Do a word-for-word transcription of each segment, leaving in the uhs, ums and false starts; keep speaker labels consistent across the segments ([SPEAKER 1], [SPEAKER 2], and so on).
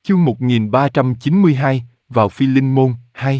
[SPEAKER 1] Chương một nghìn ba trăm chín mươi hai, vào Phi Linh Môn, hai.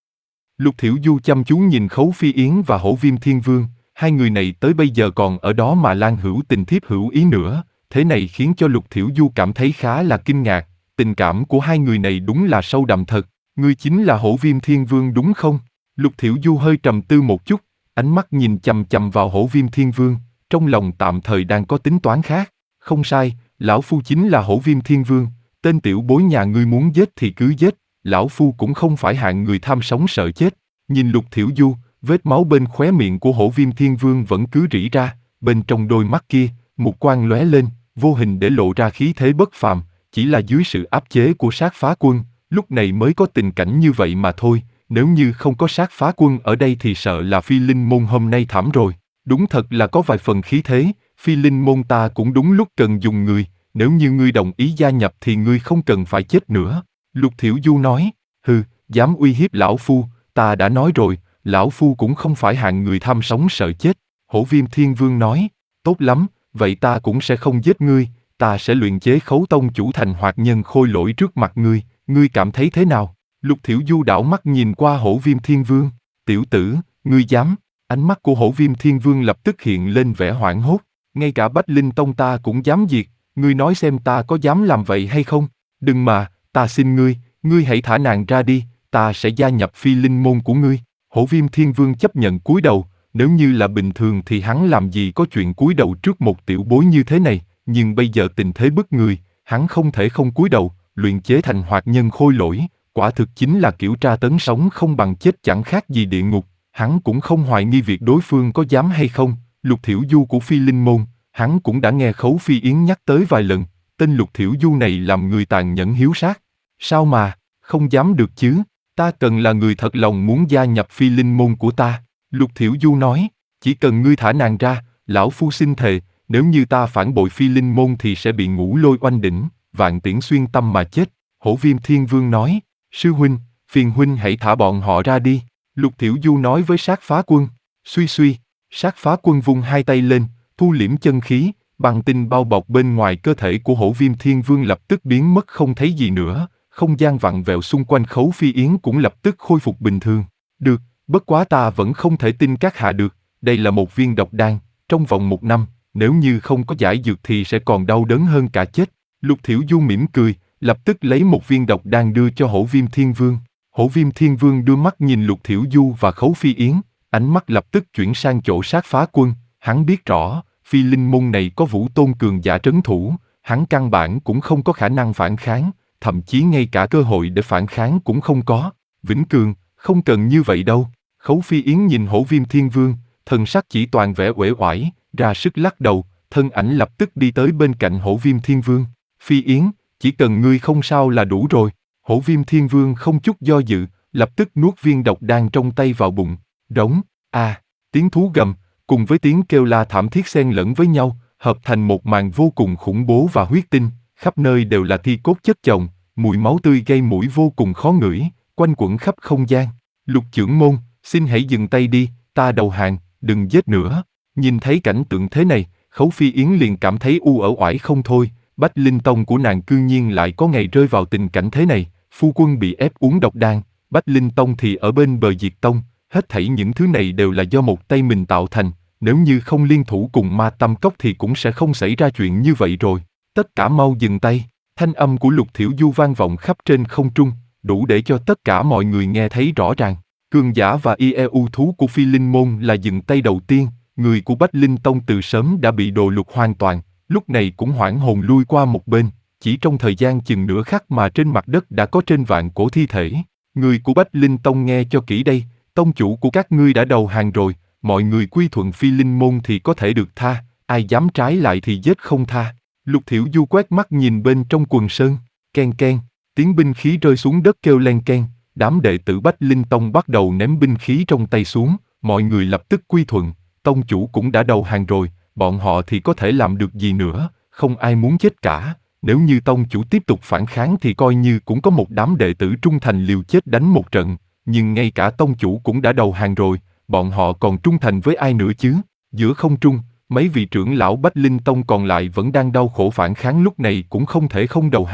[SPEAKER 1] Lục Thiểu Du chăm chú nhìn Khấu Phi Yến và Hổ Viêm Thiên Vương, hai người này tới bây giờ còn ở đó mà lan hữu tình thiếp hữu ý nữa, thế này khiến cho Lục Thiểu Du cảm thấy khá là kinh ngạc, tình cảm của hai người này đúng là sâu đậm thật, ngươi chính là Hổ Viêm Thiên Vương đúng không? Lục Thiểu Du hơi trầm tư một chút, ánh mắt nhìn chằm chằm vào Hổ Viêm Thiên Vương, trong lòng tạm thời đang có tính toán khác, không sai, lão phu chính là Hổ Viêm Thiên Vương. Tên tiểu bối nhà ngươi muốn giết thì cứ giết, lão phu cũng không phải hạng người tham sống sợ chết. Nhìn Lục Thiểu Du, vết máu bên khóe miệng của Hổ Viêm Thiên Vương vẫn cứ rỉ ra, bên trong đôi mắt kia, một quang lóe lên, vô hình để lộ ra khí thế bất phàm, chỉ là dưới sự áp chế của Sát Phá Quân, lúc này mới có tình cảnh như vậy mà thôi, nếu như không có Sát Phá Quân ở đây thì sợ là Phi Linh Môn hôm nay thảm rồi. Đúng thật là có vài phần khí thế, Phi Linh Môn ta cũng đúng lúc cần dùng người. Nếu như ngươi đồng ý gia nhập thì ngươi không cần phải chết nữa. Lục Thiểu Du nói, hừ, dám uy hiếp lão phu, ta đã nói rồi, lão phu cũng không phải hạng người tham sống sợ chết. Hổ Viêm Thiên Vương nói, tốt lắm, vậy ta cũng sẽ không giết ngươi, ta sẽ luyện chế Khấu Tông chủ thành hoạt nhân khôi lỗi trước mặt ngươi, ngươi cảm thấy thế nào? Lục Thiểu Du đảo mắt nhìn qua Hổ Viêm Thiên Vương, tiểu tử, ngươi dám? Ánh mắt của Hổ Viêm Thiên Vương lập tức hiện lên vẻ hoảng hốt, ngay cả Bách Linh Tông ta cũng dám diệt. Ngươi nói xem ta có dám làm vậy hay không? Đừng mà, ta xin ngươi, ngươi hãy thả nàng ra đi, ta sẽ gia nhập Phi Linh Môn của ngươi. Hổ Viêm Thiên Vương chấp nhận cúi đầu, nếu như là bình thường thì hắn làm gì có chuyện cúi đầu trước một tiểu bối như thế này, nhưng bây giờ tình thế bức người, hắn không thể không cúi đầu, luyện chế thành hoạt nhân khôi lỗi, quả thực chính là kiểu tra tấn sống không bằng chết chẳng khác gì địa ngục, hắn cũng không hoài nghi việc đối phương có dám hay không. Lục Thiểu Du của Phi Linh Môn, hắn cũng đã nghe Khấu Phi Yến nhắc tới vài lần, tên Lục Thiểu Du này làm người tàn nhẫn hiếu sát. Sao mà, không dám được chứ, ta cần là người thật lòng muốn gia nhập Phi Linh Môn của ta. Lục Thiểu Du nói, chỉ cần ngươi thả nàng ra, lão phu xin thề, nếu như ta phản bội Phi Linh Môn thì sẽ bị ngũ lôi oanh đỉnh, vạn tiễn xuyên tâm mà chết. Hổ Viêm Thiên Vương nói, sư huynh, phiền huynh hãy thả bọn họ ra đi. Lục Thiểu Du nói với Sát Phá Quân, suy suy, Sát Phá Quân vung hai tay lên, thu liễm chân khí, băng tinh bao bọc bên ngoài cơ thể của Hổ Viêm Thiên Vương lập tức biến mất không thấy gì nữa, không gian vặn vẹo xung quanh Khấu Phi Yến cũng lập tức khôi phục bình thường. Được, bất quá ta vẫn không thể tin các hạ được, đây là một viên độc đan, trong vòng một năm, nếu như không có giải dược thì sẽ còn đau đớn hơn cả chết. Lục Thiểu Du mỉm cười, lập tức lấy một viên độc đan đưa cho Hổ Viêm Thiên Vương. Hổ Viêm Thiên Vương đưa mắt nhìn Lục Thiểu Du và Khấu Phi Yến, ánh mắt lập tức chuyển sang chỗ Sát Phá Quân, hắn biết rõ, Phi Linh Môn này có Vũ Tôn cường giả trấn thủ, hắn căn bản cũng không có khả năng phản kháng, thậm chí ngay cả cơ hội để phản kháng cũng không có. Vĩnh Cường, không cần như vậy đâu. Khấu Phi Yến nhìn Hổ Viêm Thiên Vương, thần sắc chỉ toàn vẻ uể oải, ra sức lắc đầu, thân ảnh lập tức đi tới bên cạnh Hổ Viêm Thiên Vương. Phi Yến, chỉ cần ngươi không sao là đủ rồi. Hổ Viêm Thiên Vương không chút do dự, lập tức nuốt viên độc đan trong tay vào bụng. Rống, a, à, tiếng thú gầm, cùng với tiếng kêu la thảm thiết xen lẫn với nhau, hợp thành một màn vô cùng khủng bố và huyết tinh, khắp nơi đều là thi cốt chất chồng, mùi máu tươi gây mũi vô cùng khó ngửi, quanh quẩn khắp không gian. Lục trưởng môn, xin hãy dừng tay đi, ta đầu hàng, đừng giết nữa. Nhìn thấy cảnh tượng thế này, Khấu Phi Yến liền cảm thấy u uể oải không thôi, Bách Linh Tông của nàng cư nhiên lại có ngày rơi vào tình cảnh thế này, phu quân bị ép uống độc đan, Bách Linh Tông thì ở bên bờ diệt tông, hết thảy những thứ này đều là do một tay mình tạo thành, nếu như không liên thủ cùng Ma Tâm Cốc thì cũng sẽ không xảy ra chuyện như vậy rồi. Tất cả mau dừng tay, thanh âm của Lục Thiểu Du vang vọng khắp trên không trung, đủ để cho tất cả mọi người nghe thấy rõ ràng. Cường giả và y e u thú của Phi Linh Môn là dừng tay đầu tiên, người của Bách Linh Tông từ sớm đã bị đồ lục hoàn toàn, lúc này cũng hoảng hồn lui qua một bên, chỉ trong thời gian chừng nửa khắc mà trên mặt đất đã có trên vạn cổ thi thể. Người của Bách Linh Tông nghe cho kỹ đây, tông chủ của các ngươi đã đầu hàng rồi, mọi người quy thuận Phi Linh Môn thì có thể được tha, ai dám trái lại thì giết không tha. Lục Thiểu Du quét mắt nhìn bên trong quần sơn, ken ken, tiếng binh khí rơi xuống đất kêu len ken, đám đệ tử Bách Linh Tông bắt đầu ném binh khí trong tay xuống, mọi người lập tức quy thuận, tông chủ cũng đã đầu hàng rồi, bọn họ thì có thể làm được gì nữa, không ai muốn chết cả. Nếu như tông chủ tiếp tục phản kháng thì coi như cũng có một đám đệ tử trung thành liều chết đánh một trận, nhưng ngay cả tông chủ cũng đã đầu hàng rồi, bọn họ còn trung thành với ai nữa chứ? Giữa không trung, mấy vị trưởng lão Bách Linh Tông còn lại vẫn đang đau khổ phản kháng lúc này cũng không thể không đầu hàng,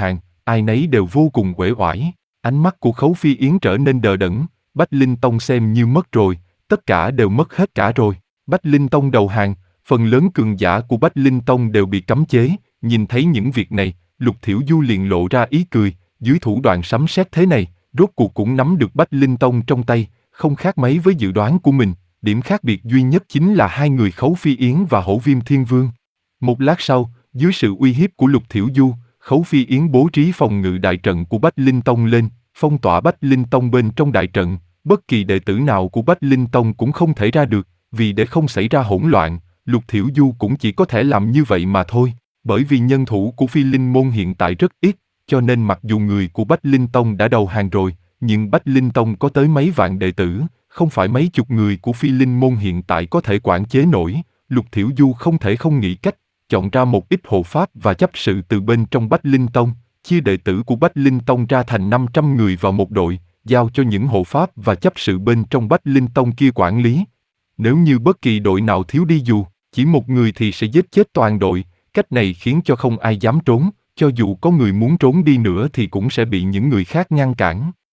[SPEAKER 1] ai nấy đều vô cùng uể oải. Ánh mắt của Khấu Phi Yến trở nên đờ đẫn, Bách Linh Tông xem như mất rồi, tất cả đều mất hết cả rồi. Bách Linh Tông đầu hàng, phần lớn cường giả của Bách Linh Tông đều bị cấm chế, nhìn thấy những việc này, Lục Thiểu Du liền lộ ra ý cười, dưới thủ đoạn sấm sét thế này, rốt cuộc cũng nắm được Bách Linh Tông trong tay, không khác mấy với dự đoán của mình, điểm khác biệt duy nhất chính là hai người Khấu Phi Yến và Hổ Viêm Thiên Vương. Một lát sau, dưới sự uy hiếp của Lục Thiểu Du, Khấu Phi Yến bố trí phòng ngự đại trận của Bách Linh Tông lên, phong tỏa Bách Linh Tông bên trong đại trận, bất kỳ đệ tử nào của Bách Linh Tông cũng không thể ra được, vì để không xảy ra hỗn loạn, Lục Thiểu Du cũng chỉ có thể làm như vậy mà thôi. Bởi vì nhân thủ của Phi Linh Môn hiện tại rất ít, cho nên mặc dù người của Bách Linh Tông đã đầu hàng rồi, nhưng Bách Linh Tông có tới mấy vạn đệ tử, không phải mấy chục người của Phi Linh Môn hiện tại có thể quản chế nổi. Lục Thiểu Du không thể không nghĩ cách, chọn ra một ít hộ pháp và chấp sự từ bên trong Bách Linh Tông, chia đệ tử của Bách Linh Tông ra thành năm trăm người vào một đội, giao cho những hộ pháp và chấp sự bên trong Bách Linh Tông kia quản lý. Nếu như bất kỳ đội nào thiếu đi dù chỉ một người thì sẽ giết chết toàn đội, cách này khiến cho không ai dám trốn, cho dù có người muốn trốn đi nữa thì cũng sẽ bị những người khác ngăn cản.